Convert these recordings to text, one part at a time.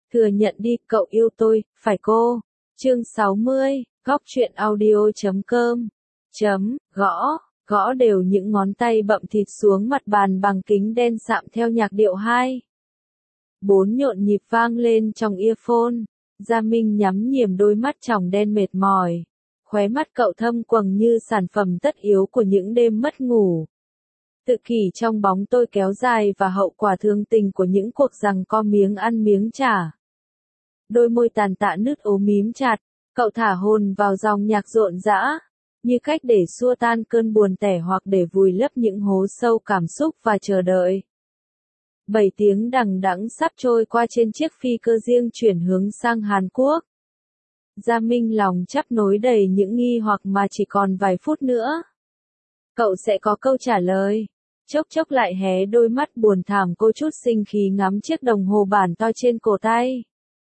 Thừa nhận đi, cậu yêu tôi, phải cô. Chương 60, góc truyện audio.com. Gõ đều những ngón tay bậm thịt xuống mặt bàn bằng kính đen sạm theo nhạc điệu 2. 4 nhộn nhịp vang lên trong earphone. Gia Minh nhắm nghiền đôi mắt tròng đen mệt mỏi. Khóe mắt cậu thâm quầng như sản phẩm tất yếu của những đêm mất ngủ. Tự kỷ trong bóng tôi kéo dài và hậu quả thương tình của những cuộc giằng co miếng ăn miếng trả. Đôi môi tàn tạ nứt ố mím chặt, cậu thả hồn vào dòng nhạc rộn rã, như cách để xua tan cơn buồn tẻ hoặc để vùi lấp những hố sâu cảm xúc và chờ đợi. 7 tiếng đằng đẵng sắp trôi qua trên chiếc phi cơ riêng chuyển hướng sang Hàn Quốc. Gia Minh lòng chắp nối đầy những nghi hoặc mà chỉ còn vài phút nữa. Cậu sẽ có câu trả lời. Chốc chốc lại hé đôi mắt buồn thảm cô chút sinh khí ngắm chiếc đồng hồ bản to trên cổ tay.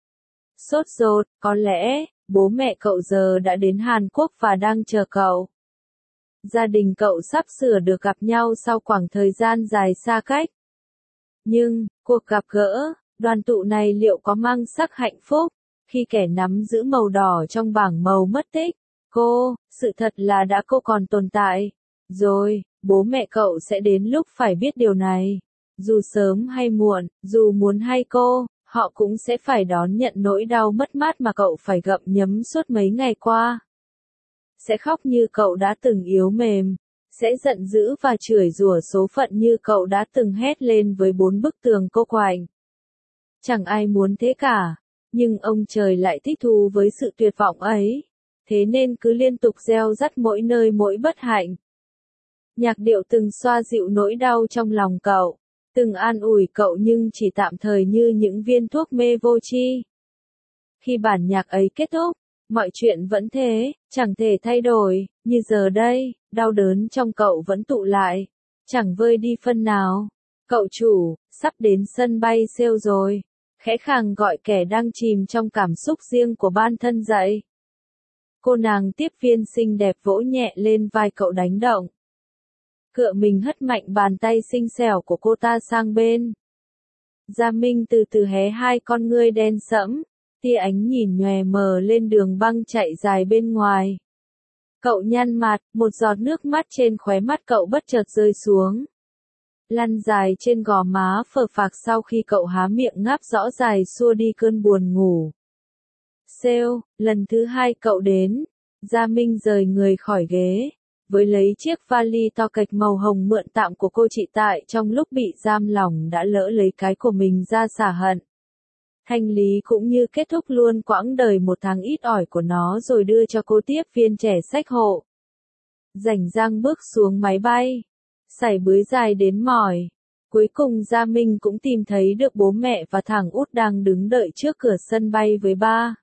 Sốt ruột, có lẽ, bố mẹ cậu giờ đã đến Hàn Quốc và đang chờ cậu. Gia đình cậu sắp sửa được gặp nhau sau khoảng thời gian dài xa cách. Nhưng, cuộc gặp gỡ, đoàn tụ này liệu có mang sắc hạnh phúc, khi kẻ nắm giữ màu đỏ trong bảng màu mất tích? Sự thật là cô còn tồn tại. Rồi, bố mẹ cậu sẽ đến lúc phải biết điều này. Dù sớm hay muộn, dù muốn hay họ cũng sẽ phải đón nhận nỗi đau mất mát mà cậu phải gặm nhấm suốt mấy ngày qua. Sẽ khóc như cậu đã từng yếu mềm, sẽ giận dữ và chửi rủa số phận như cậu đã từng hét lên với 4 bức tường cô quạnh. Chẳng ai muốn thế cả, nhưng ông trời lại thích thú với sự tuyệt vọng ấy, thế nên cứ liên tục gieo rắc mỗi nơi mỗi bất hạnh. Nhạc điệu từng xoa dịu nỗi đau trong lòng cậu, từng an ủi cậu nhưng chỉ tạm thời như những viên thuốc mê vô tri. Khi bản nhạc ấy kết thúc, mọi chuyện vẫn thế, chẳng thể thay đổi, như giờ đây, đau đớn trong cậu vẫn tụ lại, chẳng vơi đi phân nào. Cậu chủ, sắp đến sân bay Seoul rồi, khẽ khàng gọi kẻ đang chìm trong cảm xúc riêng của bản thân dậy. Cô nàng tiếp viên xinh đẹp vỗ nhẹ lên vai cậu đánh động. Cựa mình hất mạnh bàn tay xinh xẻo của cô ta sang bên. Gia Minh từ từ hé hai con ngươi đen sẫm, tia ánh nhìn nhòe mờ lên đường băng chạy dài bên ngoài. Cậu nhăn mặt, một giọt nước mắt trên khóe mắt cậu bất chợt rơi xuống. Lăn dài trên gò má phờ phạc sau khi cậu há miệng ngáp rõ dài xua đi cơn buồn ngủ. Seoul, lần thứ 2 cậu đến. Gia Minh rời người khỏi ghế, với lấy chiếc vali to kệch màu hồng mượn tạm của cô chị Tại trong lúc bị giam lỏng đã lỡ lấy cái của mình ra xả hận. Thanh lý cũng như kết thúc luôn quãng đời 1 tháng ít ỏi của nó rồi đưa cho cô tiếp viên trẻ xách hộ. Rảnh rang bước xuống máy bay, sải bưới dài đến mỏi. Cuối cùng Gia Minh cũng tìm thấy được bố mẹ và thằng út đang đứng đợi trước cửa sân bay với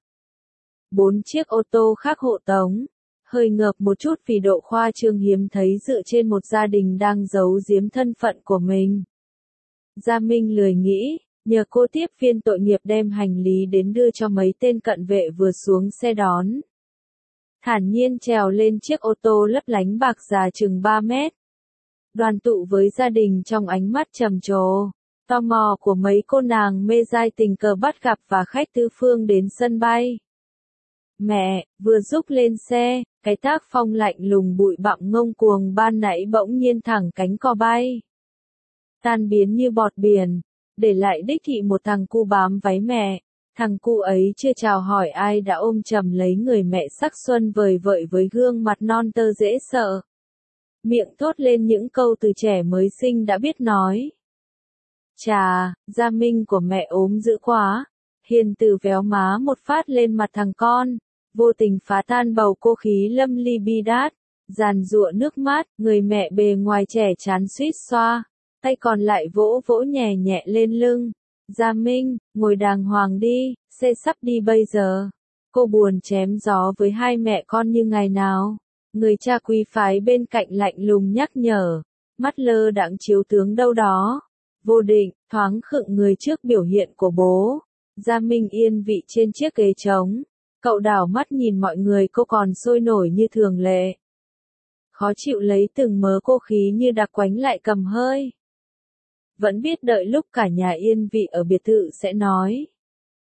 4 chiếc ô tô khác hộ tống. Hơi ngợp một chút vì độ khoa trương hiếm thấy dựa trên một gia đình đang giấu giếm thân phận của mình. Gia Minh lười nghĩ, nhờ cô tiếp viên tội nghiệp đem hành lý đến đưa cho mấy tên cận vệ vừa xuống xe đón. Thản nhiên trèo lên chiếc ô tô lấp lánh bạc già chừng 3 mét. Đoàn tụ với gia đình trong ánh mắt trầm trồ, tò mò của mấy cô nàng mê dai tình cờ bắt gặp và khách tứ phương đến sân bay. Mẹ, vừa giúp lên xe, cái tác phong lạnh lùng bụi bặm ngông cuồng ban nãy bỗng nhiên thẳng cánh cò bay. Tan biến như bọt biển, để lại đích thị một thằng cu bám váy mẹ. Thằng cu ấy chưa chào hỏi ai đã ôm chầm lấy người mẹ sắc xuân vời vợi với gương mặt non tơ dễ sợ. Miệng thốt lên những câu từ trẻ mới sinh đã biết nói. Chà, Gia Minh của mẹ ốm dữ quá. Hiền từ véo má một phát lên mặt thằng con, vô tình phá tan bầu cô khí lâm ly bi đát, giàn giụa nước mắt, người mẹ bề ngoài trẻ chán suýt xoa, tay còn lại vỗ vỗ nhẹ nhẹ lên lưng. Gia Minh, ngồi đàng hoàng đi, xe sắp đi bây giờ. Cô buồn chém gió với hai mẹ con như ngày nào. Người cha quý phái bên cạnh lạnh lùng nhắc nhở, mắt lơ đãng chiếu tướng đâu đó. Vô định, thoáng khựng người trước biểu hiện của bố. Gia Minh yên vị trên chiếc ghế trống. Cậu đảo mắt nhìn mọi người cô còn sôi nổi như thường lệ. Khó chịu lấy từng mớ cô khí như đặc quánh lại cầm hơi. Vẫn biết đợi lúc cả nhà yên vị ở biệt thự sẽ nói.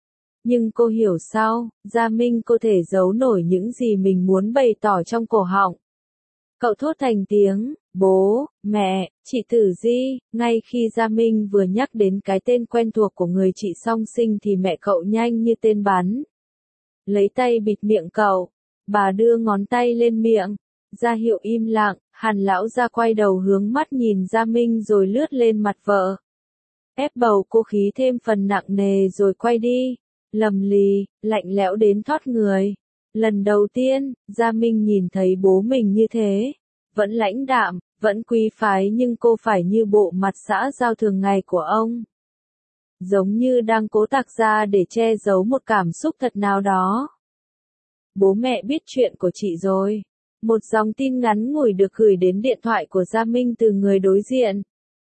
Nhưng cô hiểu sao, Gia Minh cô thể giấu nổi những gì mình muốn bày tỏ trong cổ họng. Cậu thốt thành tiếng, bố, mẹ, chị Tử Di, ngay khi Gia Minh vừa nhắc đến cái tên quen thuộc của người chị song sinh thì mẹ cậu nhanh như tên bắn. Lấy tay bịt miệng cậu, bà đưa ngón tay lên miệng, ra hiệu im lặng, Hàn lão gia quay đầu hướng mắt nhìn Gia Minh rồi lướt lên mặt vợ. Ép bầu cô khí thêm phần nặng nề rồi quay đi, lầm lì, lạnh lẽo đến thoát người. Lần đầu tiên, Gia Minh nhìn thấy bố mình như thế. Vẫn lãnh đạm, vẫn quý phái nhưng cô phải như bộ mặt xã giao thường ngày của ông. Giống như đang cố tạc ra để che giấu một cảm xúc thật nào đó. Bố mẹ biết chuyện của chị rồi. Một dòng tin ngắn ngủi được gửi đến điện thoại của Gia Minh từ người đối diện.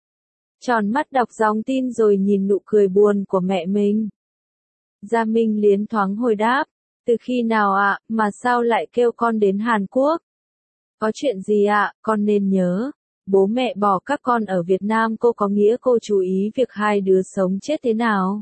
Tròn mắt đọc dòng tin rồi nhìn nụ cười buồn của mẹ mình. Gia Minh liến thoáng hồi đáp. Từ khi nào ạ, mà sao lại kêu con đến Hàn Quốc? Có chuyện gì ạ, con nên nhớ. Bố mẹ bỏ các con ở Việt Nam cô có nghĩa cô chú ý việc hai đứa sống chết thế nào.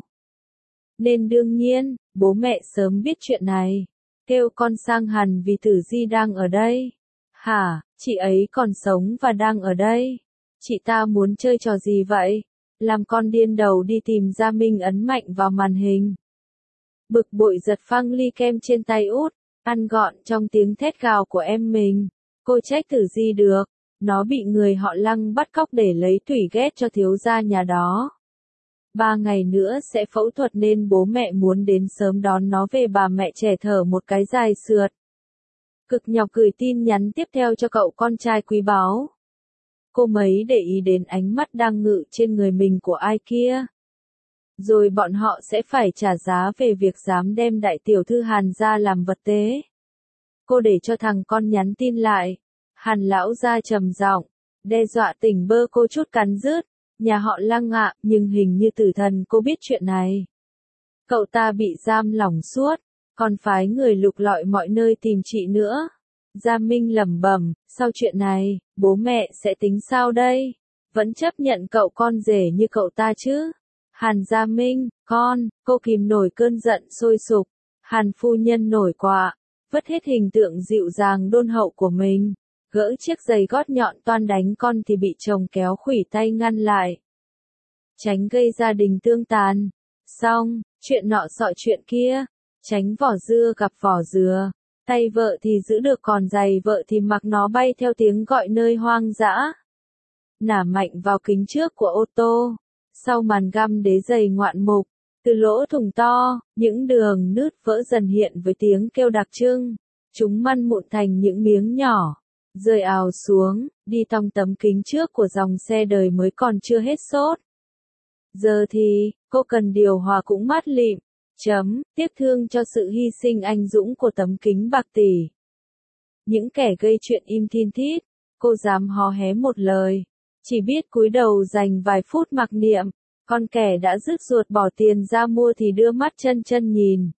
Nên đương nhiên, bố mẹ sớm biết chuyện này. Kêu con sang Hàn vì Tử Di đang ở đây. Hả, chị ấy còn sống và đang ở đây. Chị ta muốn chơi trò gì vậy? Làm con điên đầu đi tìm Gia Minh ấn mạnh vào màn hình. Bực bội giật phăng ly kem trên tay út, ăn gọn trong tiếng thét gào của em mình. Cô trách Tử Di được, nó bị người họ Lăng bắt cóc để lấy tủy ghét cho thiếu gia nhà đó. 3 ngày nữa sẽ phẫu thuật nên bố mẹ muốn đến sớm đón nó về. Bà mẹ trẻ thở một cái dài sượt. Cực nhọc gửi tin nhắn tiếp theo cho cậu con trai quý báu. Cô mấy để ý đến ánh mắt đang ngự trên người mình của ai kia. Rồi bọn họ sẽ phải trả giá về việc dám đem đại tiểu thư Hàn ra làm vật tế. Cô để cho thằng con nhắn tin lại. Hàn lão gia trầm giọng, đe dọa tỉnh bơ cô chút cắn rứt. Nhà họ Lăng ạ, nhưng hình như tử thần cô biết chuyện này. Cậu ta bị giam lỏng suốt, còn phái người lục lọi mọi nơi tìm chị nữa. Gia Minh lẩm bẩm, sau chuyện này, bố mẹ sẽ tính sao đây? Vẫn chấp nhận cậu con rể như cậu ta chứ? Hàn Gia Minh, con, cô kìm nổi cơn giận sôi sục. Hàn phu nhân nổi quạ, vứt hết hình tượng dịu dàng đôn hậu của mình. Gỡ chiếc giày gót nhọn toan đánh con thì bị chồng kéo khuỷu tay ngăn lại. Tránh gây gia đình tương tàn. Xong, chuyện nọ sọ chuyện kia. Tránh vỏ dưa gặp vỏ dừa. Tay vợ thì giữ được còn giày vợ thì mặc nó bay theo tiếng gọi nơi hoang dã. Nả mạnh vào kính trước của ô tô. Sau màn găm đế giày ngoạn mục. Từ lỗ thủng to, những đường nứt vỡ dần hiện với tiếng kêu đặc trưng. Chúng măn mụn thành những miếng nhỏ. Rơi ào xuống, đi tong tấm kính trước của dòng xe đời mới còn chưa hết sốt. Giờ thì, cô cần điều hòa cũng mát lịm. Tiếc thương cho sự hy sinh anh dũng của tấm kính bạc tỷ. Những kẻ gây chuyện im thin thít, cô dám hò hé một lời. Chỉ biết cúi đầu dành vài phút mặc niệm. Con kẻ đã rứt ruột bỏ tiền ra mua thì đưa mắt chân chân nhìn.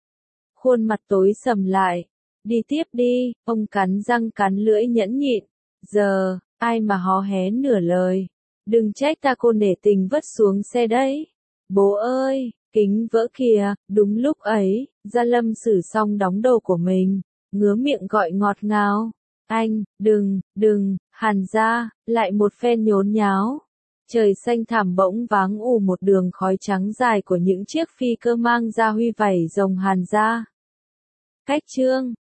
Khuôn mặt tối sầm lại. Đi tiếp đi, ông cắn răng cắn lưỡi nhẫn nhịn. Giờ, ai mà hó hé nửa lời. Đừng trách ta cô nể tình vất xuống xe đấy. Bố ơi, kính vỡ kìa. Đúng lúc ấy, Gia Lâm xử xong đóng đồ của mình. Ngứa miệng gọi ngọt ngào. Anh, đừng, Hàn gia, lại một phen nhốn nháo. Trời xanh thảm bỗng váng ù một đường khói trắng dài của những chiếc phi cơ mang ra huy vẩy rồng Hàn gia. Cách chương